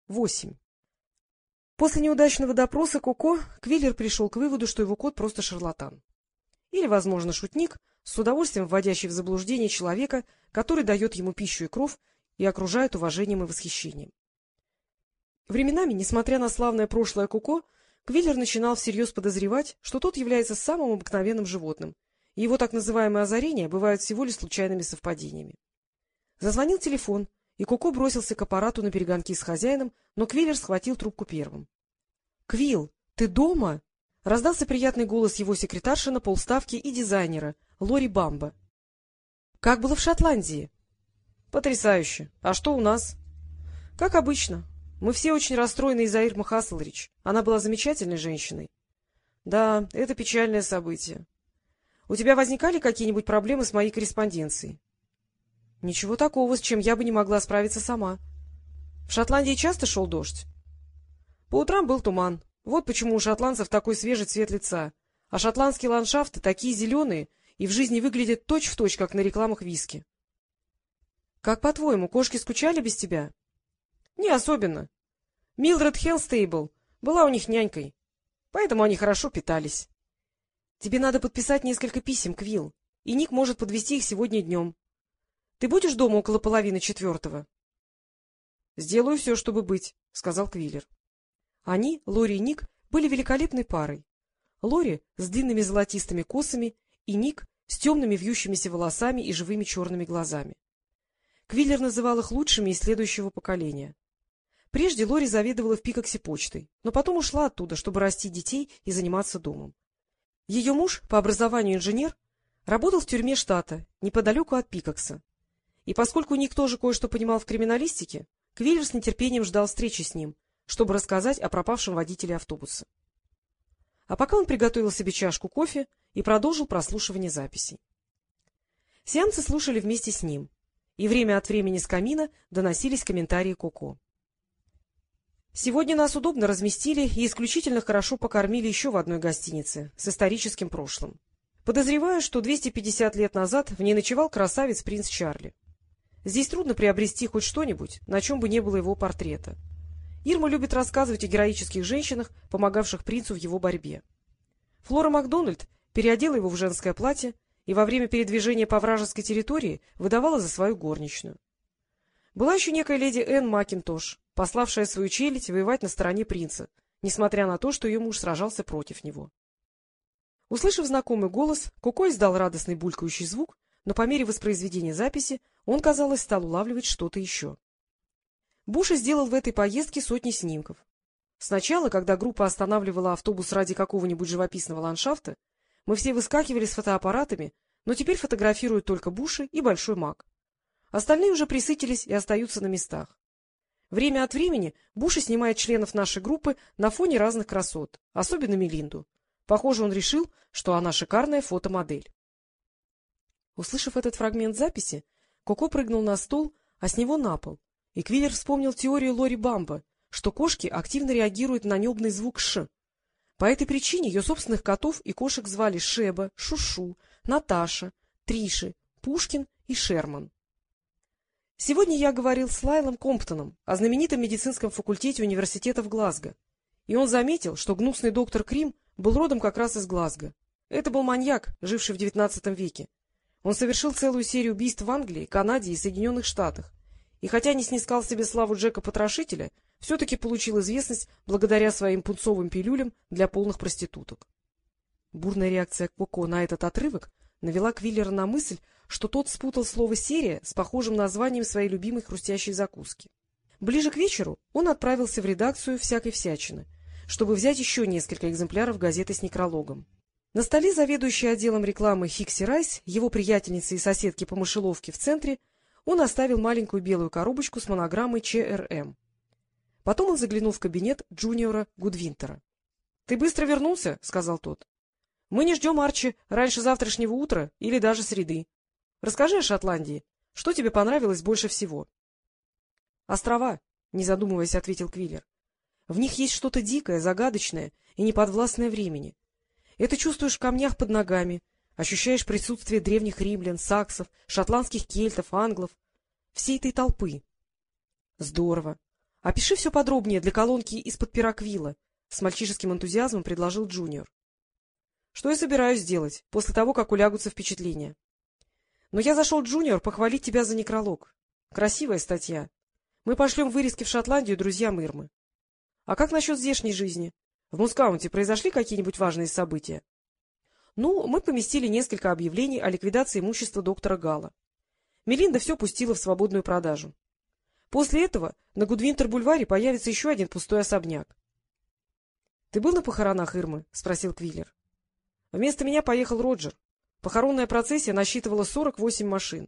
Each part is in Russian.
8. После неудачного допроса Коко Квиллер пришел к выводу, что его кот просто шарлатан. Или, возможно, шутник, с удовольствием вводящий в заблуждение человека, который дает ему пищу и кров и окружает уважением и восхищением. Временами, несмотря на славное прошлое Коко, Квиллер начинал всерьез подозревать, что тот является самым обыкновенным животным, и его так называемые озарения бывают всего лишь случайными совпадениями. Зазвонил телефон, и Коко бросился к аппарату наперегонки с хозяином, но Квиллер схватил трубку первым. — Квилл, ты дома? — раздался приятный голос его секретарши на полставки и дизайнера, Лори Бамба. — Как было в Шотландии? — Потрясающе. А что у нас? — Как обычно. Мы все очень расстроены из-за Ирмы Хасселридж. Она была замечательной женщиной. — Да, это печальное событие. У тебя возникали какие-нибудь проблемы с моей корреспонденцией? — Ничего такого, с чем я бы не могла справиться сама. В Шотландии часто шел дождь? По утрам был туман. Вот почему у шотландцев такой свежий цвет лица. А шотландские ландшафты такие зеленые и в жизни выглядят точь-в-точь, как на рекламах виски. — Как по-твоему, кошки скучали без тебя? — Не особенно. Милдред Хелстейбл была у них нянькой, поэтому они хорошо питались. — Тебе надо подписать несколько писем, Квилл, и Ник может подвезти их сегодня днем. Ты будешь дома около 3:30? — Сделаю все, чтобы быть, — сказал Квиллер. Они, Лори и Ник, были великолепной парой. Лори с длинными золотистыми косами и Ник с темными вьющимися волосами и живыми черными глазами. Квиллер называл их лучшими из следующего поколения. Прежде Лори заведовала в Пикоксе почтой, но потом ушла оттуда, чтобы растить детей и заниматься домом. Ее муж, по образованию инженер, работал в тюрьме штата, неподалеку от Пикокса. И поскольку Ник тоже кое-что понимал в криминалистике, Квиллер с нетерпением ждал встречи с ним, чтобы рассказать о пропавшем водителе автобуса. А пока он приготовил себе чашку кофе и продолжил прослушивание записей. Сеансы слушали вместе с ним, и время от времени с камина доносились комментарии Коко. Сегодня нас удобно разместили и исключительно хорошо покормили еще в одной гостинице с историческим прошлым. Подозреваю, что 250 лет назад в ней ночевал красавец принц Чарли. Здесь трудно приобрести хоть что-нибудь, на чем бы не было его портрета. Ирма любит рассказывать о героических женщинах, помогавших принцу в его борьбе. Флора Макдональд переодела его в женское платье и во время передвижения по вражеской территории выдавала за свою горничную. Была еще некая леди Энн Макинтош, пославшая свою челядь воевать на стороне принца, несмотря на то, что ее муж сражался против него. Услышав знакомый голос, Коко издал радостный булькающий звук, но по мере воспроизведения записи он, казалось, стал улавливать что-то еще. Буша сделал в этой поездке сотни снимков. Сначала, когда группа останавливала автобус ради какого-нибудь живописного ландшафта, мы все выскакивали с фотоаппаратами, но теперь фотографируют только Буши и Большой Мак. Остальные уже присытились и остаются на местах. Время от времени Буши снимает членов нашей группы на фоне разных красот, особенно Мелинду. Похоже, он решил, что она шикарная фотомодель. Услышав этот фрагмент записи, Коко прыгнул на стол, а с него на пол, и Квиллер вспомнил теорию Лори Бамба, что кошки активно реагируют на небный звук «ш». По этой причине ее собственных котов и кошек звали Шеба, Шушу, Наташа, Триши, Пушкин и Шерман. Сегодня я говорил с Лайлом Комптоном о знаменитом медицинском факультете университета в Глазго, и он заметил, что гнусный доктор Крим был родом как раз из Глазго. Это был маньяк, живший в XIX веке. Он совершил целую серию убийств в Англии, Канаде и Соединенных Штатах, и хотя не снискал себе славу Джека-потрошителя, все-таки получил известность благодаря своим пунцовым пилюлям для полных проституток. Бурная реакция Коко на этот отрывок навела Квиллера на мысль, что тот спутал слово «серия» с похожим названием своей любимой хрустящей закуски. Ближе к вечеру он отправился в редакцию «Всякой всячины», чтобы взять еще несколько экземпляров газеты с некрологом. На столе заведующей отделом рекламы Хикси Райс, его приятельницы и соседки по мышеловке в центре, он оставил маленькую белую коробочку с монограммой ЧРМ. Потом он заглянул в кабинет Джуниора Гудвинтера. — Ты быстро вернулся? — сказал тот. — Мы не ждем Арчи раньше завтрашнего утра или даже среды. Расскажи о Шотландии. Что тебе понравилось больше всего? — Острова, — не задумываясь, ответил Квиллер. — В них есть что-то дикое, загадочное и неподвластное времени. Это чувствуешь в камнях под ногами, ощущаешь присутствие древних римлян, саксов, шотландских кельтов, англов, всей этой толпы. — Здорово. — Опиши все подробнее для колонки из-под пера Квилла, — с мальчишеским энтузиазмом предложил Джуниор. — Что я собираюсь делать после того, как улягутся впечатления. Но я зашел, Джуниор, похвалить тебя за некролог. Красивая статья. Мы пошлем вырезки в Шотландию друзьям Ирмы. А как насчет здешней жизни? В Мускаунте произошли какие-нибудь важные события? Ну, мы поместили несколько объявлений о ликвидации имущества доктора Галла. Мелинда все пустила в свободную продажу. После этого на Гудвинтер-бульваре появится еще один пустой особняк. — Ты был на похоронах Ирмы? — спросил Квиллер. — Вместо меня поехал Роджер. Похоронная процессия насчитывала 48 машин.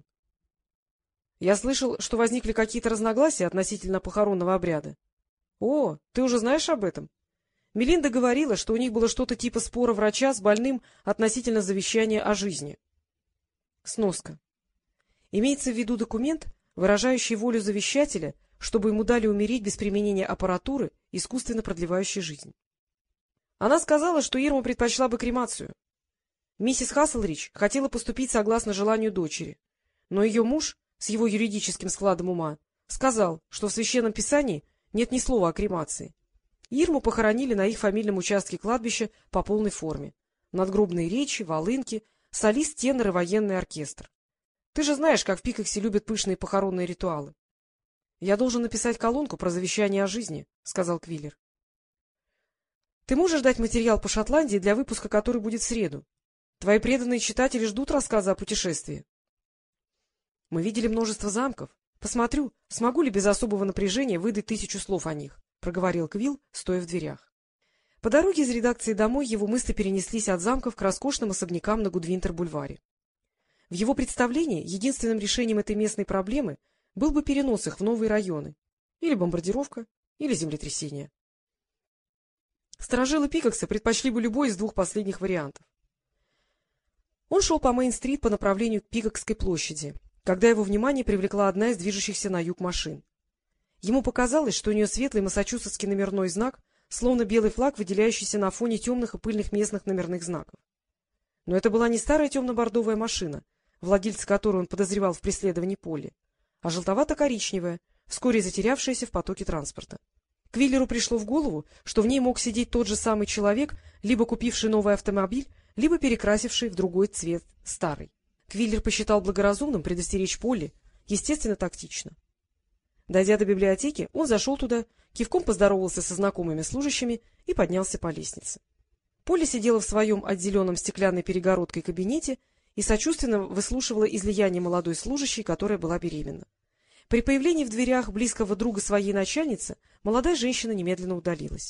Я слышал, что возникли какие-то разногласия относительно похоронного обряда. — О, ты уже знаешь об этом? Мелинда говорила, что у них было что-то типа спора врача с больным относительно завещания о жизни. Сноска. Имеется в виду документ, выражающий волю завещателя, чтобы ему дали умереть без применения аппаратуры, искусственно продлевающей жизнь. Она сказала, что Ирма предпочла бы кремацию. Миссис Хасселрич хотела поступить согласно желанию дочери, но ее муж, с его юридическим складом ума, сказал, что в Священном Писании нет ни слова о кремации. Ирму похоронили на их фамильном участке кладбища по полной форме. Надгробные речи, волынки, солист, тенор и военный оркестр. Ты же знаешь, как в Пикоксе любят пышные похоронные ритуалы. — Я должен написать колонку про завещание о жизни, — сказал Квиллер. — Ты можешь дать материал по Шотландии для выпуска, который будет в среду? Твои преданные читатели ждут рассказа о путешествии. — Мы видели множество замков. Посмотрю, смогу ли без особого напряжения выдать 1000 слов о них, — проговорил Квилл, стоя в дверях. По дороге из редакции домой его мысли перенеслись от замков к роскошным особнякам на Гудвинтер-бульваре. В его представлении единственным решением этой местной проблемы был бы перенос их в новые районы, или бомбардировка, или землетрясение. Старожилы Пикокса предпочли бы любой из двух последних вариантов. Он шел по Мейн-стрит по направлению к Пикокской площади, когда его внимание привлекла одна из движущихся на юг машин. Ему показалось, что у нее светлый массачусетский номерной знак, словно белый флаг, выделяющийся на фоне темных и пыльных местных номерных знаков. Но это была не старая темно-бордовая машина, владельца которой он подозревал в преследовании Полли, а желтовато-коричневая, вскоре затерявшаяся в потоке транспорта. Квиллеру пришло в голову, что в ней мог сидеть тот же самый человек, либо купивший новый автомобиль, либо перекрасивший в другой цвет старый. Квиллер посчитал благоразумным предостеречь Полли, естественно, тактично. Дойдя до библиотеки, он зашел туда, кивком поздоровался со знакомыми служащими и поднялся по лестнице. Полли сидела в своем отделенном стеклянной перегородкой кабинете и сочувственно выслушивала излияние молодой служащей, которая была беременна. При появлении в дверях близкого друга своей начальницы молодая женщина немедленно удалилась.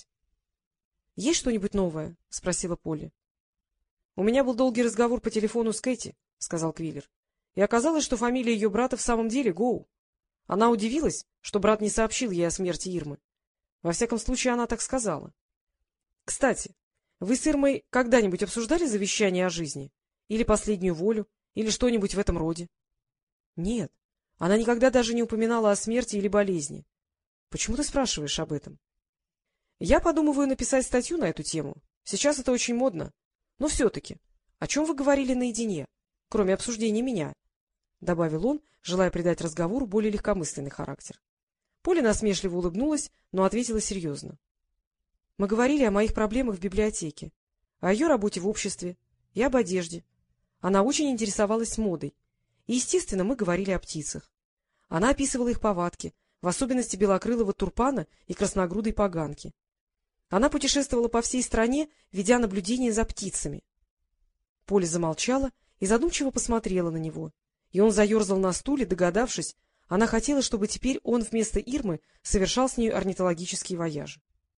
— Есть что-нибудь новое? — спросила Полли. — У меня был долгий разговор по телефону с Кэти, — сказал Квиллер, — и оказалось, что фамилия ее брата в самом деле Гоу. Она удивилась, что брат не сообщил ей о смерти Ирмы. Во всяком случае, она так сказала. — Кстати, вы с Ирмой когда-нибудь обсуждали завещание о жизни? Или последнюю волю? Или что-нибудь в этом роде? — Нет. Она никогда даже не упоминала о смерти или болезни. Почему ты спрашиваешь об этом? — Я подумываю написать статью на эту тему. Сейчас это очень модно. Но все-таки, о чем вы говорили наедине, кроме обсуждения меня? — добавил он, желая придать разговору более легкомысленный характер. Поля насмешливо улыбнулась, но ответила серьезно. — Мы говорили о моих проблемах в библиотеке, о ее работе в обществе и об одежде. Она очень интересовалась модой. И, естественно, мы говорили о птицах. Она описывала их повадки, в особенности белокрылого турпана и красногрудой поганки. Она путешествовала по всей стране, ведя наблюдения за птицами. Поля замолчала и задумчиво посмотрела на него, и он заерзал на стуле, догадавшись, она хотела, чтобы теперь он вместо Ирмы совершал с нею орнитологические вояжи.